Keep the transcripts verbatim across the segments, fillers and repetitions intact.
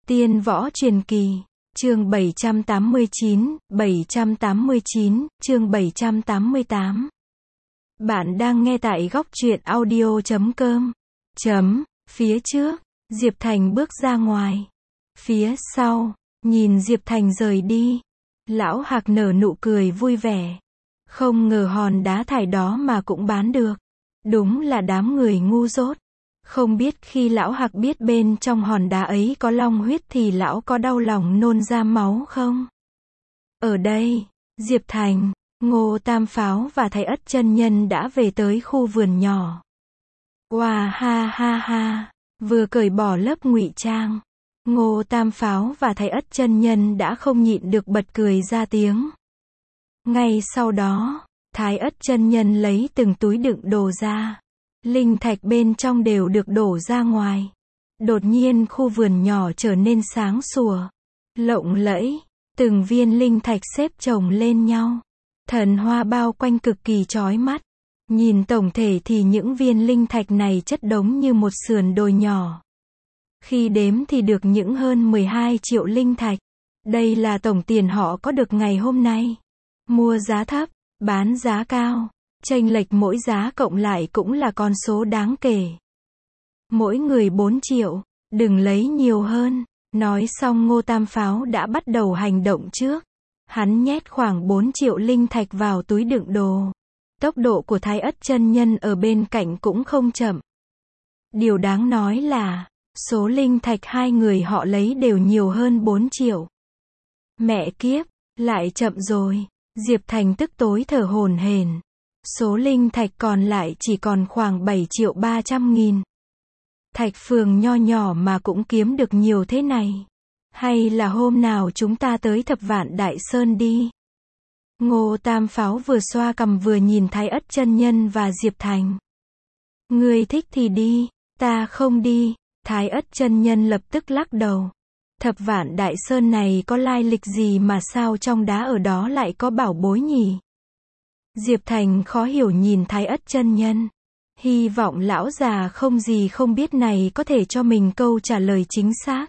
Tiên Võ Truyền Kỳ, chương bảy trăm tám mươi chín, bảy trăm tám mươi chín, chương bảy trăm tám mươi tám. Bạn đang nghe tại góc truyện audio chấm com. Chấm, phía trước, Diệp Thành bước ra ngoài. Phía sau, nhìn Diệp Thành rời đi. Lão Hạc nở nụ cười vui vẻ. Không ngờ hòn đá thải đó mà cũng bán được. Đúng là đám người ngu dốt. Không biết khi lão Hạc biết bên trong hòn đá ấy có long huyết thì lão có đau lòng nôn ra máu không? Ở đây, Diệp Thành, Ngô Tam Pháo và Thái Ất chân nhân đã về tới khu vườn nhỏ. Wow ha ha ha, vừa cởi bỏ lớp ngụy trang, Ngô Tam Pháo và Thái Ất chân nhân đã không nhịn được bật cười ra tiếng. Ngay sau đó, Thái Ất chân nhân lấy từng túi đựng đồ ra. Linh thạch bên trong đều được đổ ra ngoài. Đột nhiên khu vườn nhỏ trở nên sáng sủa, lộng lẫy, từng viên linh thạch xếp chồng lên nhau. Thần hoa bao quanh cực kỳ chói mắt. Nhìn tổng thể thì những viên linh thạch này chất đống như một sườn đồi nhỏ. Khi đếm thì được những hơn mười hai triệu linh thạch. Đây là tổng tiền họ có được ngày hôm nay. Mua giá thấp, bán giá cao. Chênh lệch mỗi giá cộng lại cũng là con số đáng kể. Mỗi người bốn triệu, đừng lấy nhiều hơn. Nói xong Ngô Tam Pháo đã bắt đầu hành động trước. Hắn nhét khoảng bốn triệu linh thạch vào túi đựng đồ. Tốc độ của Thái Ất chân nhân ở bên cạnh cũng không chậm. Điều đáng nói là, số linh thạch hai người họ lấy đều nhiều hơn bốn triệu. Mẹ kiếp, lại chậm rồi. Diệp Thành tức tối thở hổn hển. Số linh thạch còn lại chỉ còn khoảng bảy triệu ba trăm nghìn. Thạch phường nho nhỏ mà cũng kiếm được nhiều thế này. Hay là hôm nào chúng ta tới Thập Vạn Đại Sơn đi. Ngô Tam Pháo vừa xoa cằm vừa nhìn Thái Ất chân nhân và Diệp Thành. Ngươi thích thì đi, ta không đi. Thái Ất chân nhân lập tức lắc đầu. Thập Vạn Đại Sơn này có lai lịch gì mà sao trong đá ở đó lại có bảo bối nhỉ? Diệp Thành khó hiểu nhìn Thái Ất chân nhân. Hy vọng lão già không gì không biết này có thể cho mình câu trả lời chính xác.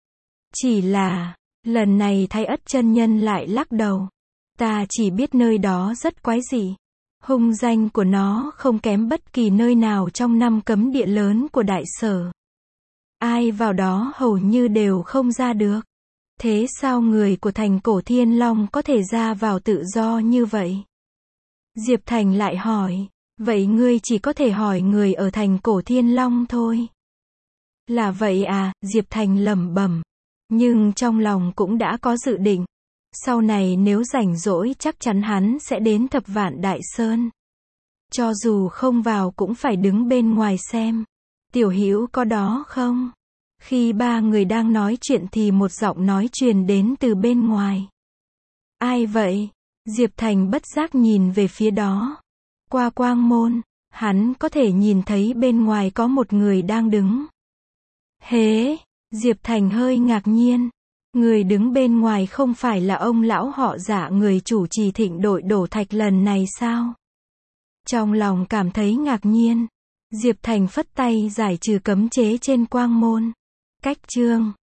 Chỉ là, lần này Thái Ất chân nhân lại lắc đầu. Ta chỉ biết nơi đó rất quái dị. Hung danh của nó không kém bất kỳ nơi nào trong năm cấm địa lớn của Đại Sở. Ai vào đó hầu như đều không ra được. Thế sao người của thành Cổ Thiên Long có thể ra vào tự do như vậy? Diệp Thành lại hỏi, vậy ngươi chỉ có thể hỏi người ở thành Cổ Thiên Long thôi. Là vậy à, Diệp Thành lẩm bẩm, nhưng trong lòng cũng đã có dự định. Sau này nếu rảnh rỗi chắc chắn hắn sẽ đến Thập Vạn Đại Sơn. Cho dù không vào cũng phải đứng bên ngoài xem. Tiểu Hữu có đó không? Khi ba người đang nói chuyện thì một giọng nói truyền đến từ bên ngoài. Ai vậy? Diệp Thành bất giác nhìn về phía đó. Qua quang môn, hắn có thể nhìn thấy bên ngoài có một người đang đứng. Hế, Diệp Thành hơi ngạc nhiên. Người đứng bên ngoài không phải là ông lão họ Dạ người chủ trì thịnh đội đổ thạch lần này sao? Trong lòng cảm thấy ngạc nhiên, Diệp Thành phất tay giải trừ cấm chế trên quang môn. Cách chương